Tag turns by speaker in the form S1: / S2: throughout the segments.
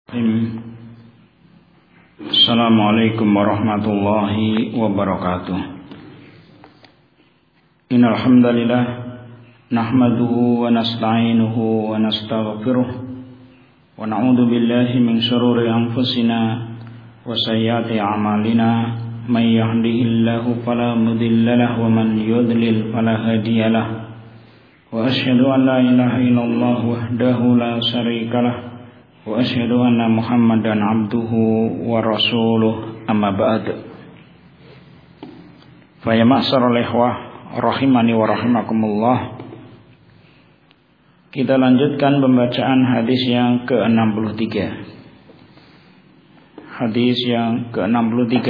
S1: Assalamualaikum warahmatullahi wabarakatuh. Innal hamdalillah nahmaduhu wa nasta'inuhu wa nastaghfiruh wa na'udzu billahi min shururi anfusina wa sayyiati a'malina may yahdihillahu fala mudilla lahu wa man yudlil fala hadiyalah. Wa asyhadu an la ilaha illallah wahdahu la syarikalah wa asyhadu anna Muhammadan abduhu wa rasuluh, amma ba'd. Fa ya ma'syaral ikhwah rahimani wa rahimakumullah. Kita lanjutkan pembacaan hadis yang ke-63. Hadis yang ke-63.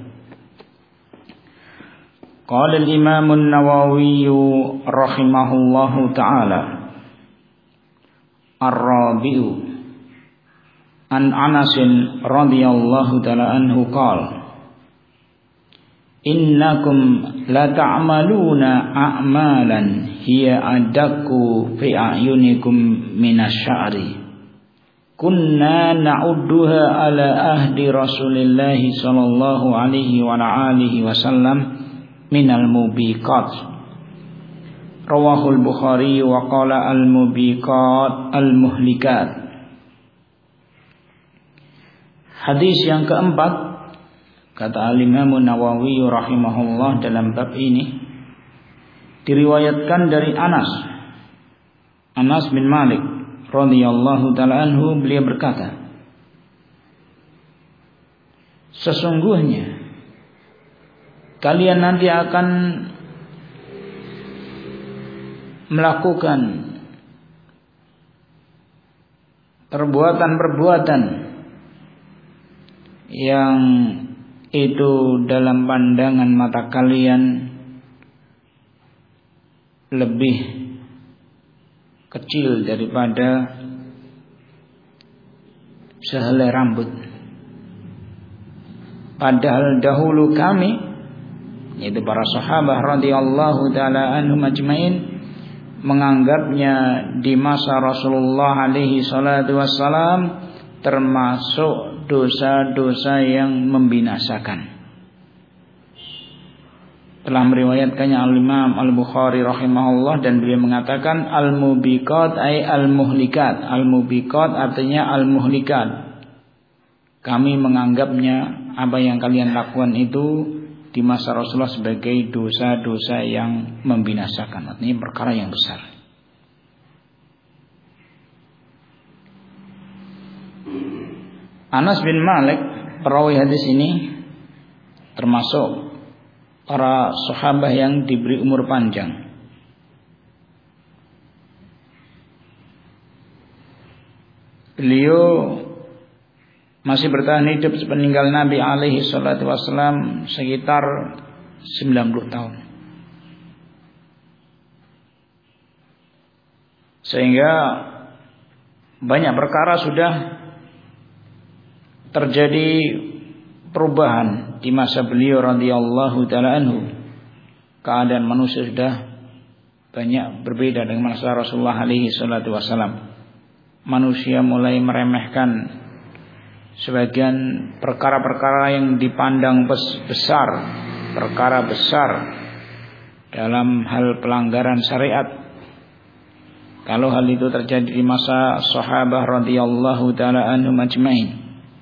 S1: Qala al-Imam an-Nawawi rahimahullahu ta'ala, ar-rabi'u an Anasin radhiyallahu ta'ala anhu qala, innakum la ta'maluna a'malan hiya adakku fi a'yunikum minasy'ari kunna na'udduha ala ahdi rasulillahi sallallahu alaihi wa alihi wasallam minal mubiqat. Rawahul Bukhari wa qala al-mubiqat al-muhlikat. Hadis yang keempat, kata Al-Imam Nawawi rahimahullah dalam bab ini, diriwayatkan dari Anas bin Malik radhiyallahu ta'ala anhu. Beliau berkata, sesungguhnya kalian nanti akan melakukan perbuatan-perbuatan yang itu dalam pandangan mata kalian lebih kecil daripada sehelai rambut. Padahal dahulu kami, yaitu para sahabat radhiyallahu ta'ala anhum ajmain, menganggapnya di masa Rasulullah alaihi salatu wassalam termasuk dosa-dosa yang membinasakan. Telah meriwayatkannya Al-Imam Al-Bukhari rahimahullah, dan beliau mengatakan al-mubiqat ay al-muhlikat. Al-mubiqat artinya al-muhlikat. Kami menganggapnya apa yang kalian lakukan itu di masa Rasulullah sebagai dosa-dosa yang membinasakan, artinya perkara yang besar. Anas bin Malik, perawi hadis ini, termasuk para sahabat yang diberi umur panjang. Beliau masih bertahan hidup sepeninggal Nabi alaihi salatu wassalam sekitar 90 tahun. Sehingga banyak perkara sudah terjadi perubahan di masa beliau radhiyallahu ta'ala anhu. Keadaan manusia sudah banyak berbeda dengan masa Rasulullah alaihi salatu wassalam. Manusia mulai meremehkan sebagian perkara-perkara yang dipandang besar, perkara besar dalam hal pelanggaran syariat. Kalau hal itu terjadi di masa sahabat radhiyallahu ta'ala anhum ajmain,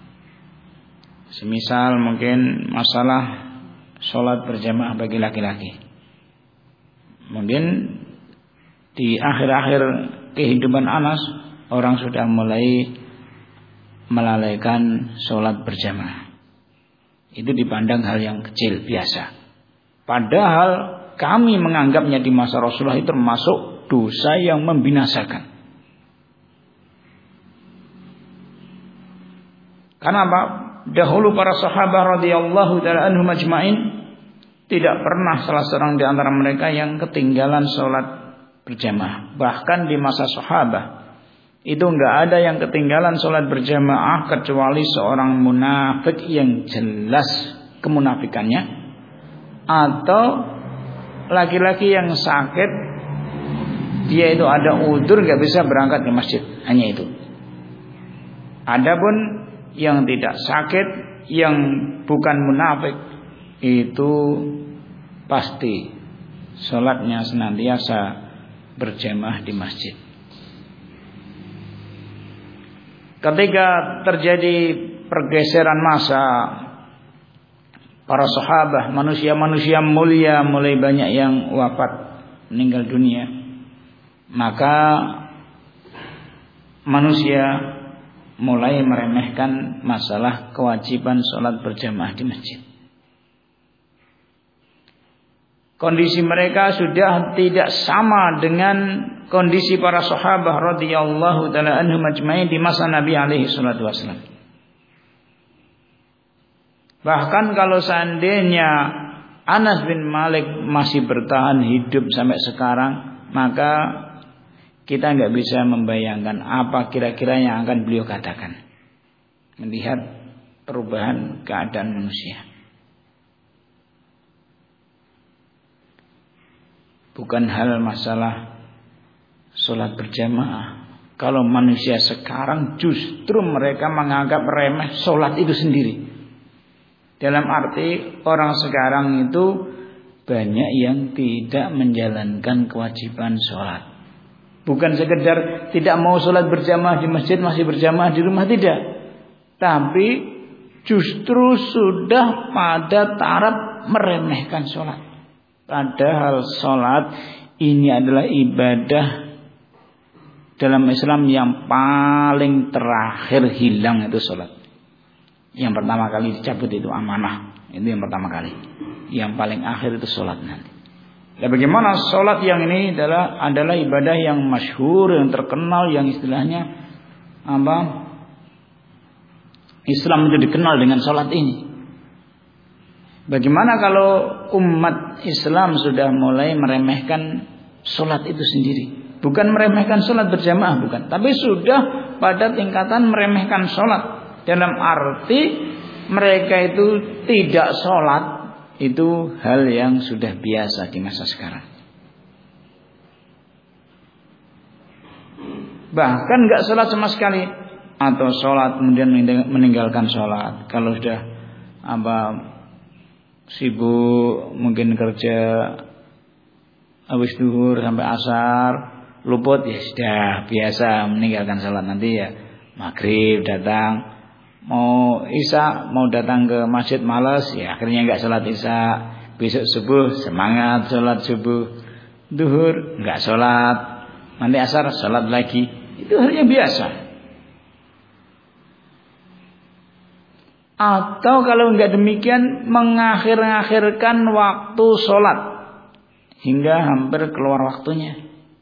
S1: semisal mungkin masalah sholat berjamaah bagi laki-laki, mungkin di akhir-akhir kehidupan Anas orang sudah mulai melalaikan sholat berjamaah. Itu dipandang hal yang kecil biasa. Padahal kami menganggapnya di masa Rasulullah itu termasuk dosa yang membinasakan. Kenapa? Dahulu para sahabat radhiyallahu ta'ala anhum ajmain tidak pernah salah seorang di antara mereka yang ketinggalan sholat berjamaah. Bahkan di masa sahabat itu enggak ada yang ketinggalan sholat berjamaah kecuali seorang munafik yang jelas kemunafikannya, atau laki-laki yang sakit, dia itu ada udzur enggak bisa berangkat ke masjid, hanya itu. Adapun yang tidak sakit, yang bukan munafik, itu pasti sholatnya senantiasa berjamaah di masjid. Ketika terjadi pergeseran masa, para sahabat, manusia-manusia mulia mulai banyak yang wafat, meninggal dunia, maka manusia mulai meremehkan masalah kewajiban sholat berjamaah di masjid. Kondisi mereka sudah tidak sama dengan kondisi para sahabat radhiyallahu taala anhum ajmain di masa Nabi alaihi salatu wasallam. Bahkan kalau seandainya Anas bin Malik masih bertahan hidup sampai sekarang, maka kita nggak bisa membayangkan apa kira-kira yang akan beliau katakan melihat perubahan keadaan manusia. Bukan hal masalah sholat berjamaah. Kalau manusia sekarang justru mereka menganggap remeh sholat itu sendiri. Dalam arti orang sekarang itu banyak yang tidak menjalankan kewajiban sholat. Bukan sekedar tidak mau sholat berjamaah di masjid, masih berjamaah di rumah, tidak. Tapi justru sudah pada taraf meremehkan sholat. Padahal sholat ini adalah ibadah dalam Islam yang paling terakhir hilang itu sholat. Yang pertama kali dicabut itu amanah. Itu yang pertama kali. Yang paling akhir itu sholat nanti. Ya, bagaimana sholat yang ini adalah ibadah yang masyhur, yang terkenal, yang istilahnya Islam itu dikenal dengan sholat ini. Bagaimana kalau umat Islam sudah mulai meremehkan sholat itu sendiri? Bukan meremehkan sholat berjamaah, bukan. Tapi sudah pada tingkatan meremehkan sholat. Dalam arti mereka itu tidak sholat. Itu hal yang sudah biasa di masa sekarang. Bahkan gak sholat sama sekali. Atau sholat kemudian meninggalkan sholat. Kalau sudah sibuk mungkin kerja habis duhur sampai asar, luput, ya sudah biasa meninggalkan sholat. Nanti ya maghrib datang, mau isya mau datang ke masjid malas, ya akhirnya nggak sholat isya. Besok subuh semangat sholat subuh, duhur nggak sholat, nanti asar sholat lagi. Itu hal yang biasa. Atau kalau enggak demikian mengakhir-akhirkan waktu sholat hingga hampir keluar waktunya.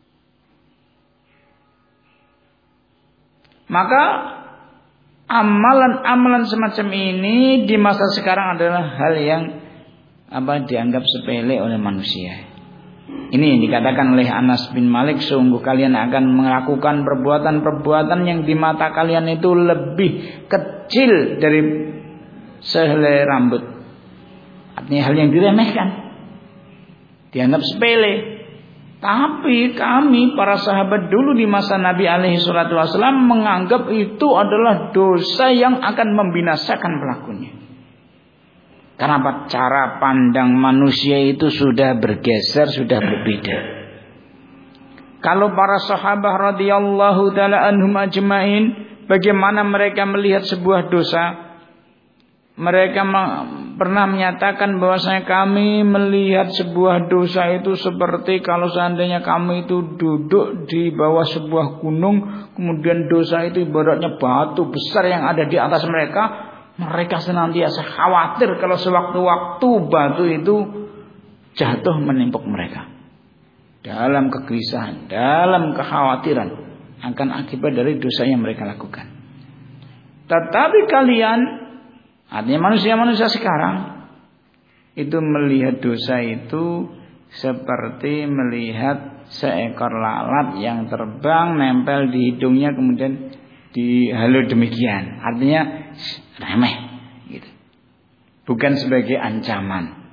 S1: Maka amalan-amalan semacam ini di masa sekarang adalah hal yang dianggap sepele oleh manusia. Ini yang dikatakan oleh Anas bin Malik, sungguh kalian akan melakukan perbuatan-perbuatan yang di mata kalian itu lebih kecil dari sehelai rambut. Artinya hal yang diremehkan, dianggap sepele. Tapi kami para sahabat dulu di masa Nabi alaihi salatu wasallam menganggap itu adalah dosa yang akan membinasakan pelakunya. Karena cara pandang manusia itu sudah bergeser, sudah berbeda. Kalau para sahabat radhiyallahu taala anhum ajmain, bagaimana mereka melihat sebuah dosa? Mereka pernah menyatakan bahwasanya kami melihat sebuah dosa itu seperti kalau seandainya kami itu duduk di bawah sebuah gunung, kemudian dosa itu ibaratnya batu besar yang ada di atas mereka. Mereka senantiasa khawatir kalau sewaktu-waktu batu itu jatuh menimpuk mereka. Dalam kegelisahan, dalam kekhawatiran akan akibat dari dosa yang mereka lakukan. Tetapi kalian, artinya manusia-manusia sekarang, itu melihat dosa itu seperti melihat seekor lalat yang terbang nempel di hidungnya kemudian dihalu demikian. Artinya remeh gitu. Bukan sebagai ancaman.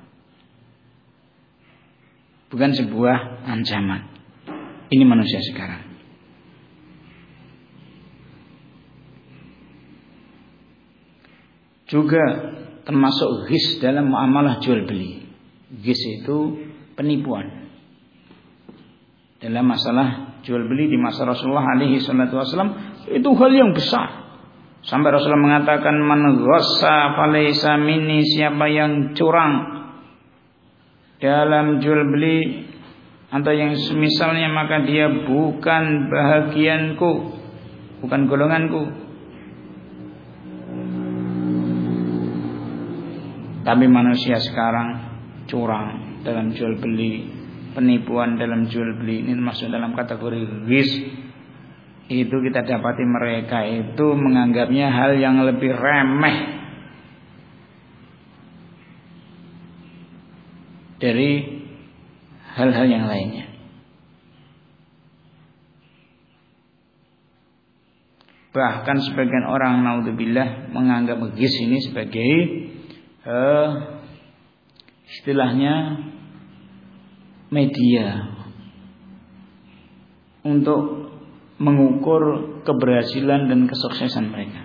S1: Bukan sebuah ancaman. Ini manusia sekarang. juga termasuk ghis dalam muamalah jual beli. Ghis itu penipuan. Dalam masalah jual beli di masa Rasulullah alaihi salatu wasallam itu hal yang besar. Sampai Rasulullah mengatakan man ghassa falaysa minni, siapa yang curang dalam jual beli atau yang semisalnya maka dia bukan bahagianku, bukan golonganku. Tapi manusia sekarang curang dalam jual beli, penipuan dalam jual beli, ini masuk dalam kategori ghis. Itu kita dapati mereka itu menganggapnya hal yang lebih remeh dari hal-hal yang lainnya. Bahkan sebagian orang naudzubillah menganggap ghis ini sebagai istilahnya media untuk mengukur keberhasilan dan kesuksesan mereka.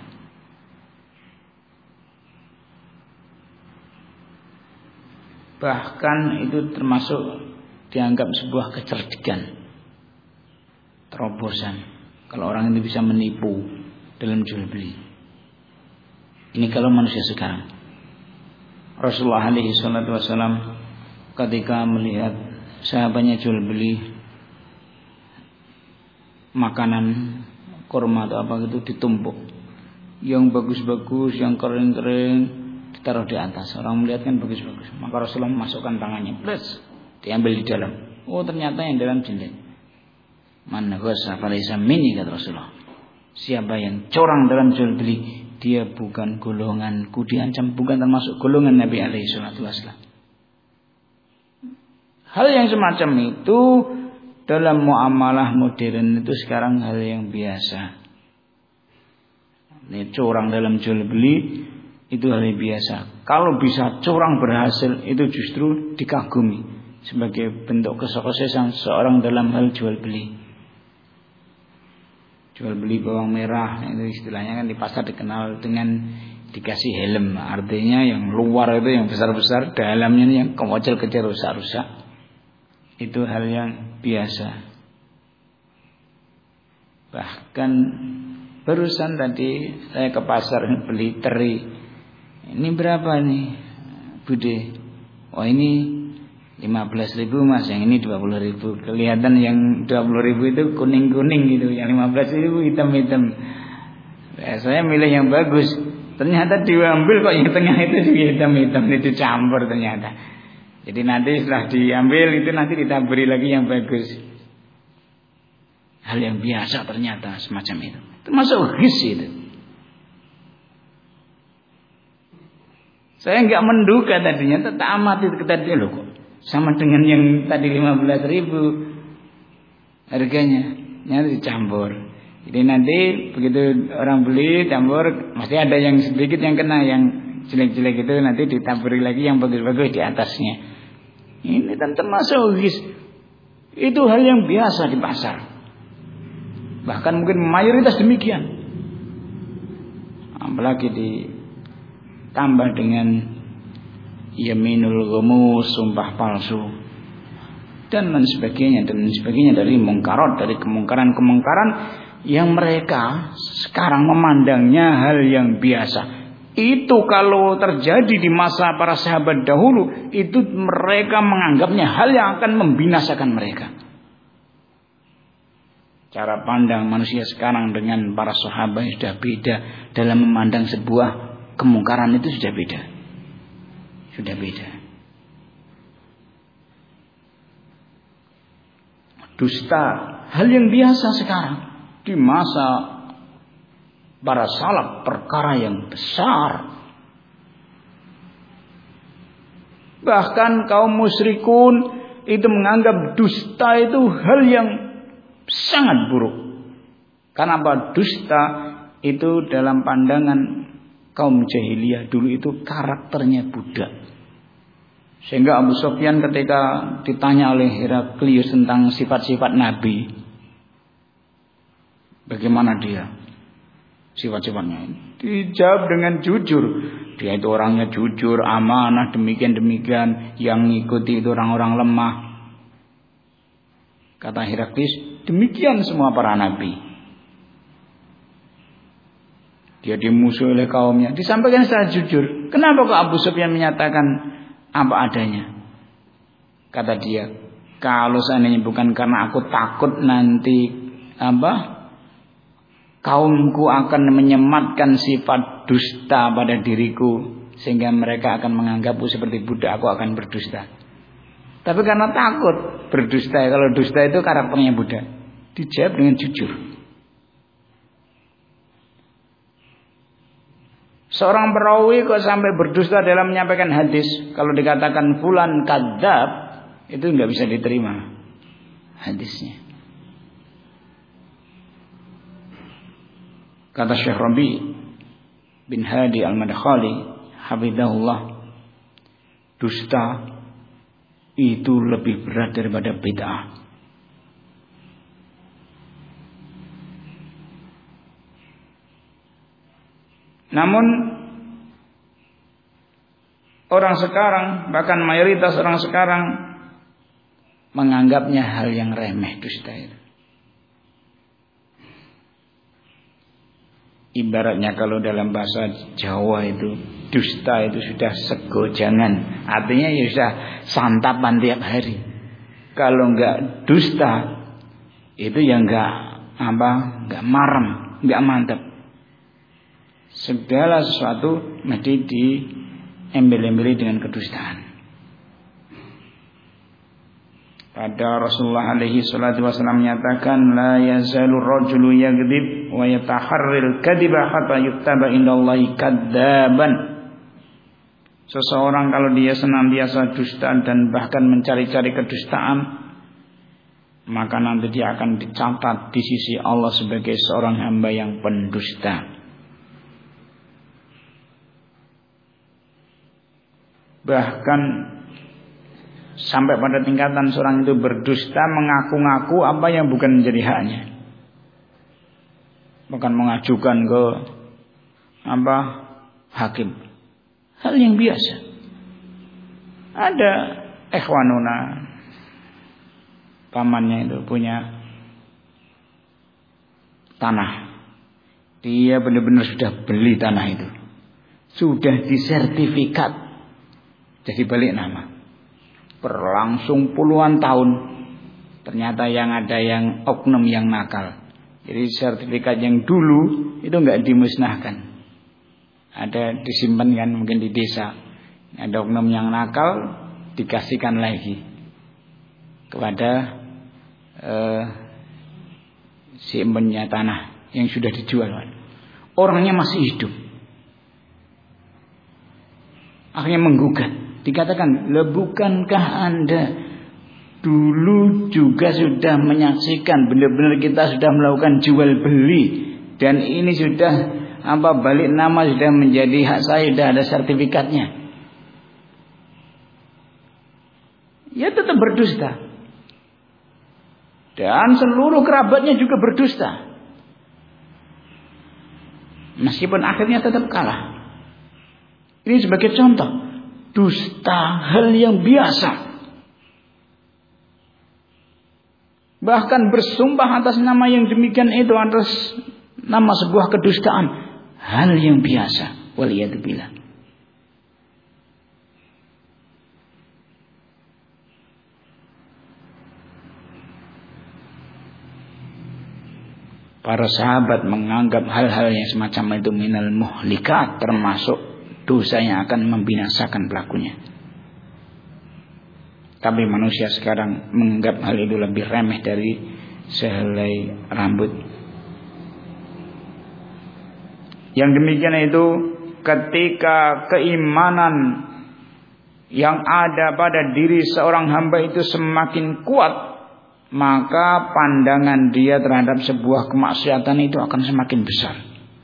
S1: Bahkan itu termasuk dianggap sebuah kecerdikan, terobosan. Kalau orang itu bisa menipu dalam jual beli. Ini kalau manusia sekarang. Rasulullah alaihi salatu wasallam ketika melihat sahabatnya jual beli makanan kurma atau apa gitu ditumpuk, yang bagus-bagus, yang kering-kering ditaruh di atas. Orang melihat kan bagus-bagus, maka Rasulullah memasukkan tangannya, plus diambil di dalam. Oh ternyata yang dalam jelek. Man ghassa falaysa minni, kata Rasulullah. Siapa yang curang dalam jual beli, dia bukan golonganku, diancam bukan termasuk golongan Nabi alaihi salatu wasallam. Hal yang semacam itu dalam muamalah modern itu sekarang hal yang biasa. Ini curang dalam jual beli itu hal yang biasa. Kalau bisa curang berhasil itu justru dikagumi sebagai bentuk kesuksesan seorang dalam hal jual beli. Jual beli bawang merah itu istilahnya kan di pasar dikenal dengan dikasih helm, artinya yang luar itu yang besar-besar, dalamnya yang kecil-kecil rusak-rusak. Itu hal yang biasa. Bahkan barusan tadi saya ke pasar beli teri. Ini berapa nih, Bude? Oh ini 15.000 mas, yang ini 20.000. Kelihatan yang 20.000 itu kuning-kuning gitu, yang 15.000 hitam-hitam. Saya milih yang bagus. Ternyata diambil kok yang tengah itu juga hitam-hitam, itu campur ternyata. Jadi nanti setelah diambil itu nanti ditaburi lagi yang bagus. Hal yang biasa ternyata semacam itu. Termasuk ghis itu. Saya enggak menduga tadinya, tak amati tadi loh kok. Sama dengan yang tadi 15.000 harganya, nanti dicampur. Jadi nanti begitu orang beli campur, mesti ada yang sedikit yang kena, yang jelek-jelek itu nanti ditaburi lagi yang bagus-bagus di atasnya. Ini kan termasuk ghis. Itu hal yang biasa di pasar. Bahkan mungkin mayoritas demikian. Apalagi ditambah dengan yaminul ghamus, sumpah palsu, dan lain sebagainya dari mungkarat, dari kemungkaran-kemungkaran yang mereka sekarang memandangnya hal yang biasa. Itu kalau terjadi di masa para sahabat dahulu, itu mereka menganggapnya hal yang akan membinasakan mereka. Cara pandang manusia sekarang dengan para sahabat sudah beda. Dalam memandang sebuah kemungkaran itu sudah beda. Sudah beda. Dusta, hal yang biasa sekarang. Di masa para salaf perkara yang besar. Bahkan kaum musyrikun itu menganggap dusta itu hal yang sangat buruk. Karena apa? Dusta itu dalam pandangan kaum jahiliyah dulu itu karakternya budak. Sehingga Abu Sufyan ketika ditanya oleh Heraklius tentang sifat-sifat Nabi, bagaimana dia sifat-sifatnya, dijawab dengan jujur, Dia itu orangnya jujur, amanah, demikian. Yang ngikuti itu orang-orang lemah. Kata Heraklius, demikian semua para nabi. Dia dimusuhi oleh kaumnya. Disampaikan secara jujur. Kenapa kok Abu Sufyan menyatakan apa adanya? Kata dia, kalau seandainya bukan karena aku takut nanti kaumku akan menyematkan sifat dusta pada diriku, sehingga mereka akan menganggapku seperti budak, aku akan berdusta. Tapi karena takut berdusta, kalau dusta itu karakternya budak. Dijawab dengan jujur. Seorang perawi kok sampai berdusta dalam menyampaikan hadis, kalau dikatakan fulan kadzab, itu nggak bisa diterima hadisnya. Kata Syekh Rabi bin Hadi Al-Madkhali hafizahullah, dusta itu lebih berat daripada bid'ah. Namun orang sekarang, bahkan mayoritas orang sekarang menganggapnya hal yang remeh dusta itu. Ibaratnya kalau dalam bahasa Jawa itu dusta itu sudah segojangan, artinya ya sudah santapan tiap hari. Kalau enggak dusta itu ya enggak marem, enggak mantap. Segala sesuatu mesti diembel-embeli dengan kedustaan. Pada Rasulullah alaihi salatu wasallam menyatakan, la yazalu rajulu yakdzib wa yataharril kadhiba hatta yuktaba indallahi kadzaban. Seseorang kalau dia senantiasa dusta dan bahkan mencari-cari kedustaan, maka nanti dia akan dicatat di sisi Allah sebagai seorang hamba yang pendusta. Bahkan sampai pada tingkatan seorang itu berdusta mengaku-ngaku apa yang bukan menjadi haknya. Bahkan mengajukan ke hakim. Hal yang biasa. Ada ikhwanuna, pamannya itu punya tanah. Dia benar-benar sudah beli tanah itu. Sudah disertifikat jadi balik nama. Berlangsung puluhan tahun. Ternyata yang ada yang oknum yang nakal. Jadi sertifikat yang dulu itu enggak dimusnahkan. Ada disimpan kan mungkin di desa. Ada oknum yang nakal dikasihkan lagi kepada si embennya tanah yang sudah dijual. Orangnya masih hidup. Akhirnya menggugat. Dikatakan, bukankah Anda dulu juga sudah menyaksikan benar-benar kita sudah melakukan jual beli dan ini sudah balik nama sudah menjadi hak saya, sudah ada sertifikatnya. Ya tetap berdusta. Dan seluruh kerabatnya juga berdusta. Meskipun akhirnya tetap kalah. Ini sebagai contoh. Dusta hal yang biasa. Bahkan bersumpah atas nama yang demikian itu, atas nama sebuah kedustaan, hal yang biasa. Waliyadzubillah. Para sahabat menganggap hal-hal yang semacam itu minal muhlikat, termasuk dosa yang akan membinasakan pelakunya. Tapi manusia sekarang menganggap hal itu lebih remeh dari sehelai rambut. Yang demikian itu ketika keimanan yang ada pada diri seorang hamba itu semakin kuat, maka pandangan dia terhadap sebuah kemaksiatan itu akan semakin besar.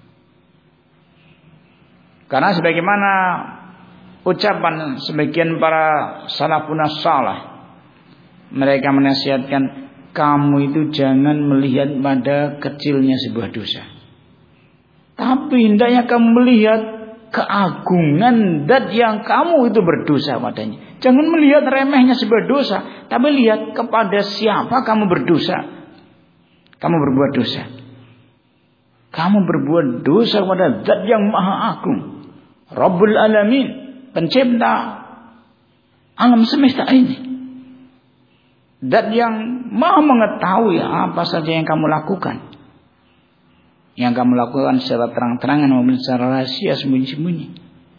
S1: Karena sebagaimana ucapan sebagian para salafun salih, mereka menasihatkan, kamu itu jangan melihat pada kecilnya sebuah dosa, tapi hendaknya kamu melihat keagungan zat yang kamu itu berdosa padanya. Jangan melihat remehnya sebuah dosa, tapi lihat kepada siapa kamu berdosa. Kamu berbuat dosa. Kamu berbuat dosa kepada zat yang maha agung, Rabbul Alamin, pencipta alam semesta ini. Zat yang maha mengetahui apa saja yang kamu lakukan. Yang kamu lakukan secara terang-terangan maupun secara rahasia sembunyi-sembunyi.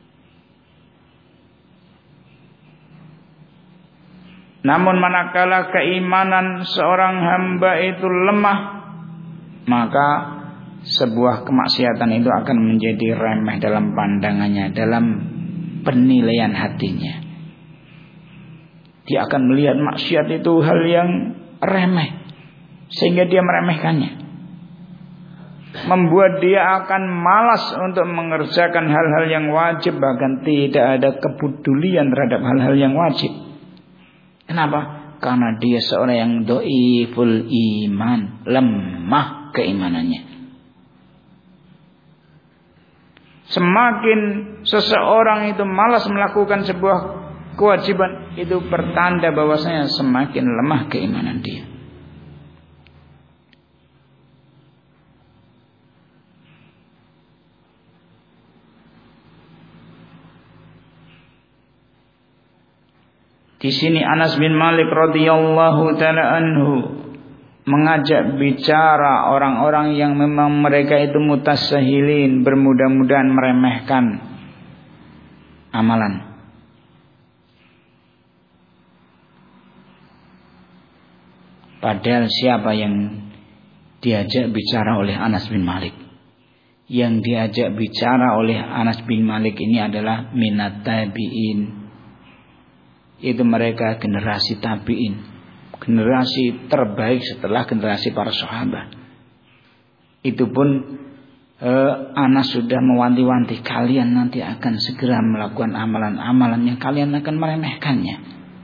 S1: Namun manakala keimanan seorang hamba itu lemah, maka sebuah kemaksiatan itu akan menjadi remeh dalam pandangannya, dalam penilaian hatinya. Dia akan melihat maksiat itu hal yang remeh, sehingga dia meremehkannya. Membuat dia akan malas untuk mengerjakan hal-hal yang wajib, bahkan tidak ada kepedulian terhadap hal-hal yang wajib. Kenapa? Karena dia seorang yang dhaiful iman, lemah keimanannya. Semakin seseorang itu malas melakukan sebuah kewajiban, itu pertanda bahwasanya semakin lemah keimanan dia. Di sini Anas bin Malik radhiyallahu taala anhu mengajak bicara orang-orang yang memang mereka itu mutasahilin, bermudah-mudahan meremehkan amalan. Padahal siapa yang diajak bicara oleh Anas bin Malik? Yang diajak bicara oleh Anas bin Malik ini adalah minat tabi'in. Itu mereka generasi tabi'in, generasi terbaik setelah generasi para sahabat. Itu pun Anas sudah mewanti-wanti, kalian nanti akan segera melakukan amalan-amalan yang kalian akan meremehkannya.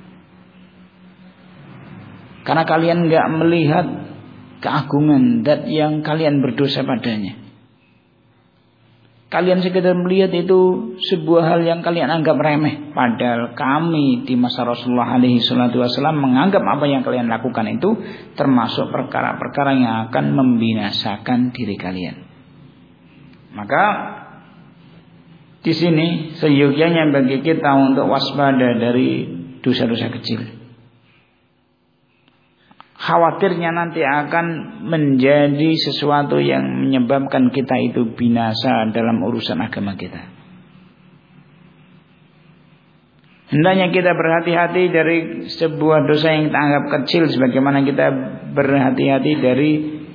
S1: Karena kalian enggak melihat keagungan zat yang kalian berdosa padanya. Kalian sekedar melihat itu sebuah hal yang kalian anggap remeh. Padahal kami di masa Rasulullah alaihi salatu wasallam menganggap apa yang kalian lakukan itu termasuk perkara-perkara yang akan membinasakan diri kalian. Maka di sini seyogyanya bagi kita untuk waspada dari dosa-dosa kecil. Khawatirnya nanti akan menjadi sesuatu yang menyebabkan kita itu binasa dalam urusan agama kita. Hendaknya kita berhati-hati dari sebuah dosa yang kita anggap kecil, sebagaimana kita berhati-hati dari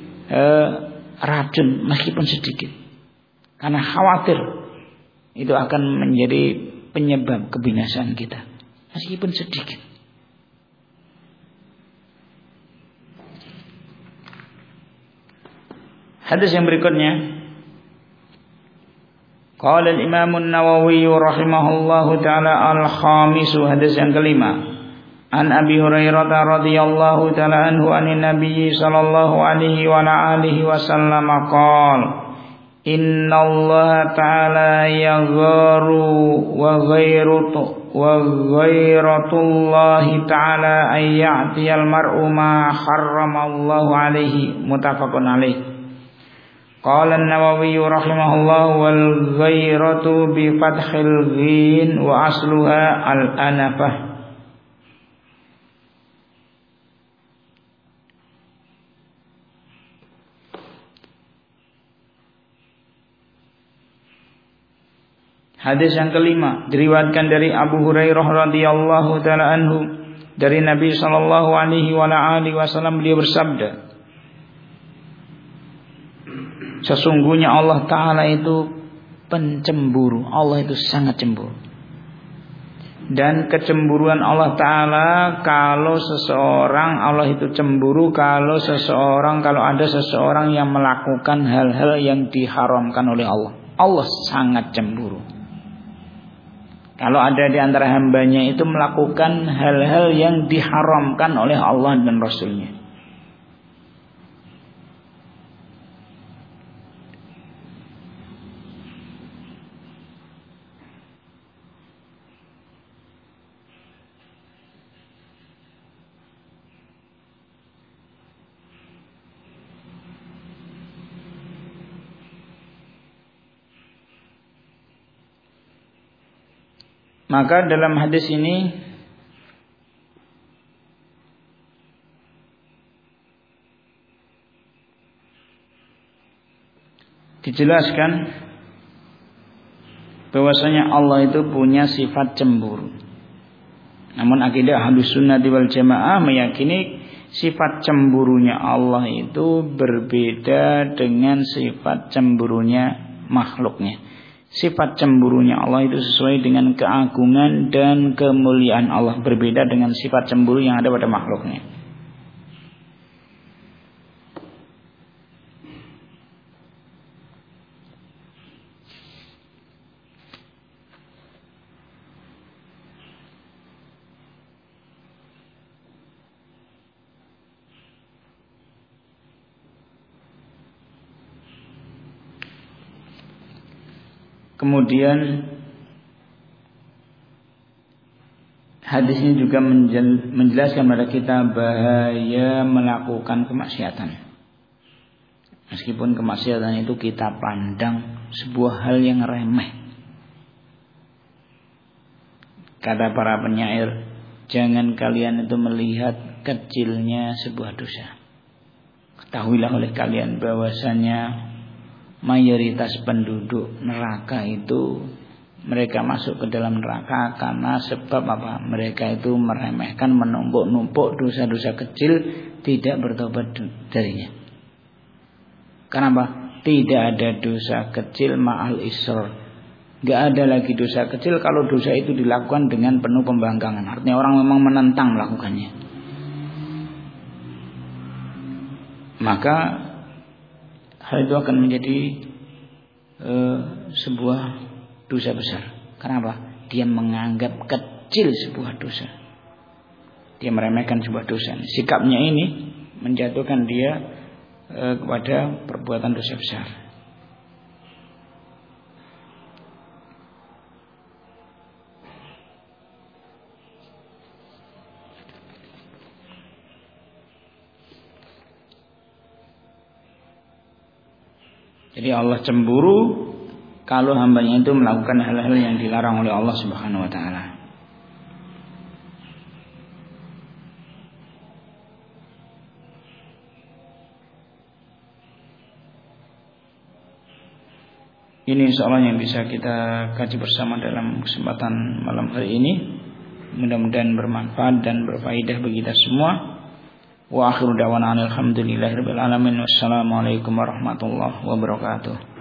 S1: racun meskipun sedikit. Karena khawatir itu akan menjadi penyebab kebinasaan kita meskipun sedikit. Hadis yang berikutnya, qala al-Imam an-Nawawi rahimahullahu taala al-khamisu, hadis yang kelima, an Abi Hurairah radhiyallahu taala anhu anin Nabi sallallahu alaihi wa alihi wasallam qala innallaha ta'ala yagharu wa ghairatullahi ta'ala ay ya'tiyal mar'u ma harramallahu alaihi, muttafaqun alaihi. Qala an-Nawawi rahimahullah wal ghairatu bi fathil ghin wa asluha al-anafah. Hadis yang kelima diriwayatkan dari Abu Hurairah radhiyallahu taala anhu dari Nabi sallallahu alaihi wa alihi wasallam, beliau bersabda, sesungguhnya Allah Ta'ala itu pencemburu. Allah itu sangat cemburu. Dan kecemburuan Allah Ta'ala, kalau seseorang, Allah itu cemburu kalau ada seseorang yang melakukan hal-hal yang diharamkan oleh Allah. Allah sangat cemburu kalau ada di antara hambanya itu melakukan hal-hal yang diharamkan oleh Allah dan Rasulnya. Maka dalam hadis ini dijelaskan bahwasanya Allah itu punya sifat cemburu. Namun akidah Ahlus Sunnah wal Jamaah meyakini sifat cemburunya Allah itu berbeda dengan sifat cemburunya makhluknya. Sifat cemburunya Allah itu sesuai dengan keagungan dan kemuliaan Allah, berbeda dengan sifat cemburu yang ada pada makhluknya. Kemudian hadis ini juga menjelaskan kepada kita bahaya melakukan kemaksiatan. Meskipun kemaksiatan itu kita pandang sebuah hal yang remeh. Kata para penyair, jangan kalian itu melihat kecilnya sebuah dosa. Ketahuilah oleh kalian bahwasanya mayoritas penduduk neraka itu mereka masuk ke dalam neraka karena sebab apa? Mereka itu meremehkan, menumpuk-numpuk dosa-dosa kecil, tidak bertobat darinya. Kenapa? Tidak ada dosa kecil ma'al israr. Gak ada lagi dosa kecil kalau dosa itu dilakukan dengan penuh pembangkangan. Artinya orang memang menentang melakukannya. Maka hal itu akan menjadi sebuah dosa besar. Kenapa? Dia menganggap kecil sebuah dosa. Dia meremehkan sebuah dosa. Sikapnya ini menjatuhkan dia kepada perbuatan dosa besar. Jadi Allah cemburu kalau hambanya itu melakukan hal-hal yang dilarang oleh Allah Subhanahu wa taala. Ini insyaallah yang bisa kita kaji bersama dalam kesempatan malam hari ini. Mudah-mudahan bermanfaat dan berfaedah bagi kita semua. Wa akhiru da'wana alhamdulillahirabbil alamin. Wassalamualaikum warahmatullahi wabarakatuh.